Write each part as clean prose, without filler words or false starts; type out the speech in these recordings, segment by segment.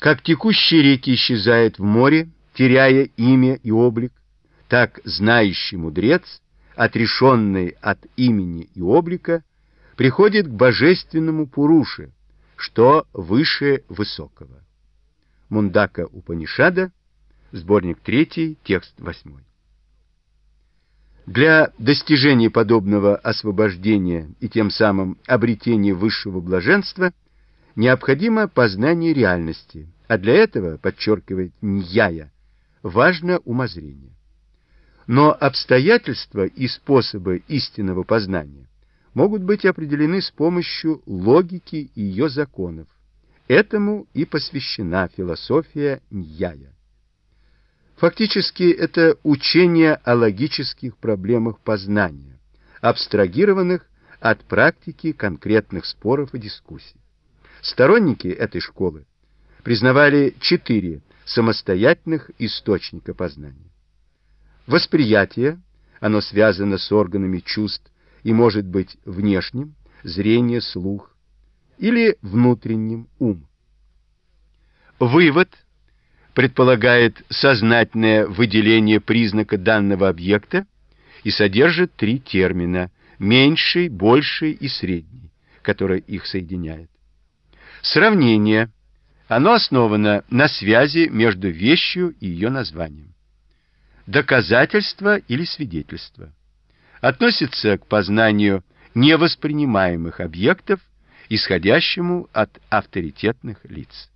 Как текущие реки исчезают в море, теряя имя и облик, так знающий мудрец, отрешенный от имени и облика, приходит к божественному Пуруше, что выше высокого. Мундака Упанишада, сборник 3, текст 8. Для достижения подобного освобождения и тем самым обретения высшего блаженства необходимо познание реальности, а для этого, подчеркивает Ньяя, важно умозрение. Но обстоятельства и способы истинного познания могут быть определены с помощью логики и ее законов. Этому и посвящена философия Ньяя. Фактически это учение о логических проблемах познания, абстрагированных от практики конкретных споров и дискуссий. Сторонники этой школы признавали 4 самостоятельных источника познания. Восприятие, оно связано с органами чувств и может быть внешним, зрение, слух, или внутренним, ум. Вывод предполагает сознательное выделение признака данного объекта и содержит 3 термина: меньший, больший и средний, которые их соединяют. Сравнение, оно основано на связи между вещью и ее названием. Доказательство или свидетельство относится к познанию невоспринимаемых объектов, исходящему от авторитетных лиц.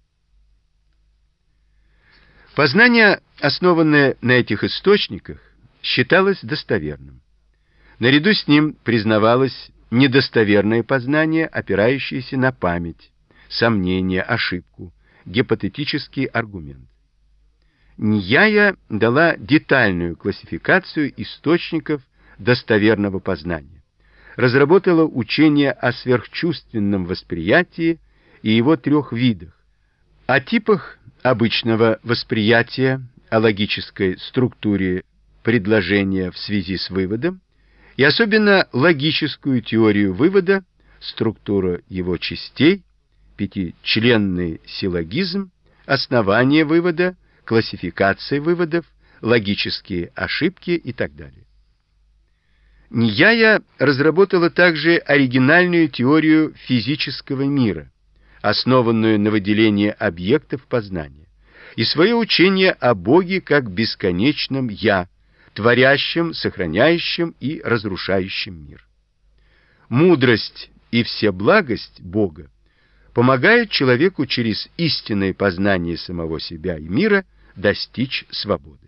Познание, основанное на этих источниках, считалось достоверным. Наряду с ним признавалось недостоверное познание, опирающееся на память, сомнение, ошибку, гипотетический аргумент. Ньяя дала детальную классификацию источников достоверного познания, разработала учение о сверхчувственном восприятии и его 3 видах: о типах обычного восприятия, о логической структуре предложения в связи с выводом и особенно логическую теорию вывода, структуру его частей, 5-членный силлогизм, основание вывода, классификация выводов, логические ошибки и так далее. Ньяя разработала также оригинальную теорию физического мира, основанную на выделении объектов познания, и свое учение о Боге как бесконечном «Я», творящем, сохраняющем и разрушающем мир. Мудрость и всеблагость Бога помогают человеку через истинное познание самого себя и мира достичь свободы.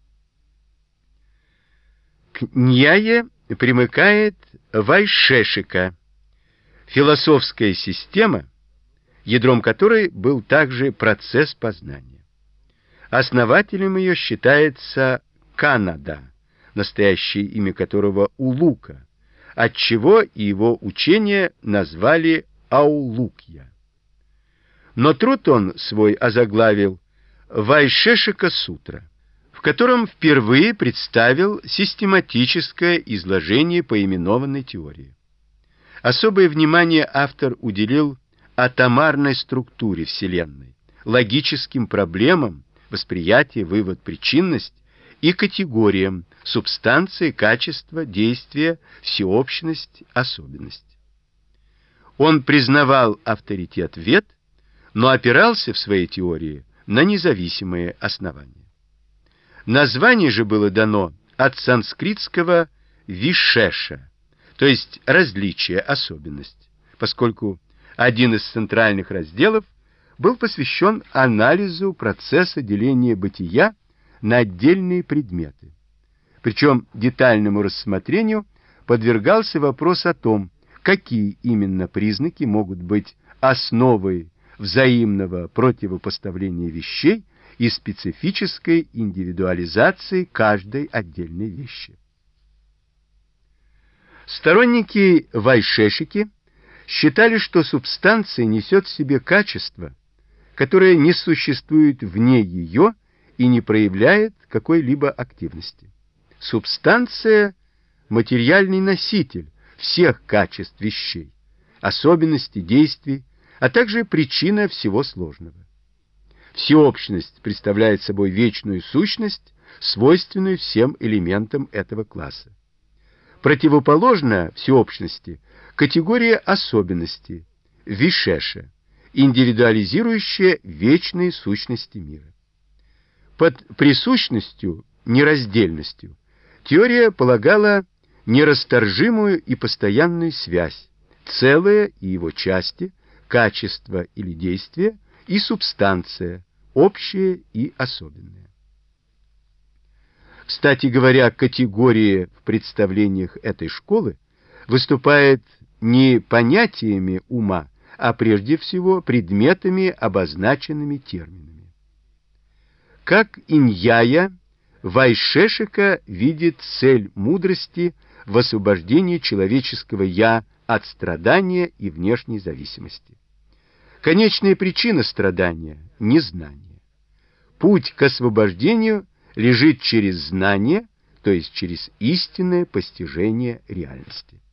К Ньяе примыкает Вайшешика, философская система, ядром которой был также процесс познания. Основателем ее считается Канада, настоящее имя которого Улука, отчего и его учение назвали Аулукья. Но труд он свой озаглавил Вайшешика Сутра, в котором впервые представил систематическое изложение поименованной теории. Особое внимание автор уделил атомарной структуре Вселенной, логическим проблемам, восприятие, вывод, причинность и категориям субстанции, качество, действие, всеобщность, особенность. Он признавал авторитет Вед, но опирался в своей теории на независимые основания. Название же было дано от санскритского «вишеша», то есть различие, особенность, поскольку один из центральных разделов был посвящен анализу процесса деления бытия на отдельные предметы. Причем детальному рассмотрению подвергался вопрос о том, какие именно признаки могут быть основой взаимного противопоставления вещей и специфической индивидуализации каждой отдельной вещи. Сторонники Вайшешики считали, что субстанция несет в себе качество, которое не существует вне ее и не проявляет какой-либо активности. Субстанция – материальный носитель всех качеств вещей, особенностей действий, а также причина всего сложного. Всеобщность представляет собой вечную сущность, свойственную всем элементам этого класса. Противоположна всеобщности категория особенности, вишеша, индивидуализирующая вечные сущности мира. Под присущностью, нераздельностью, теория полагала нерасторжимую и постоянную связь, целое и его части, качество или действие и субстанция, общее и особенное. Кстати говоря, категория в представлениях этой школы выступает не понятиями ума, а прежде всего предметами, обозначенными терминами. Как Иньяя, Вайшешика видит цель мудрости в освобождении человеческого «я» от страдания и внешней зависимости. Конечная причина страдания – незнание. Путь к освобождению лежит через знание, то есть через истинное постижение реальности.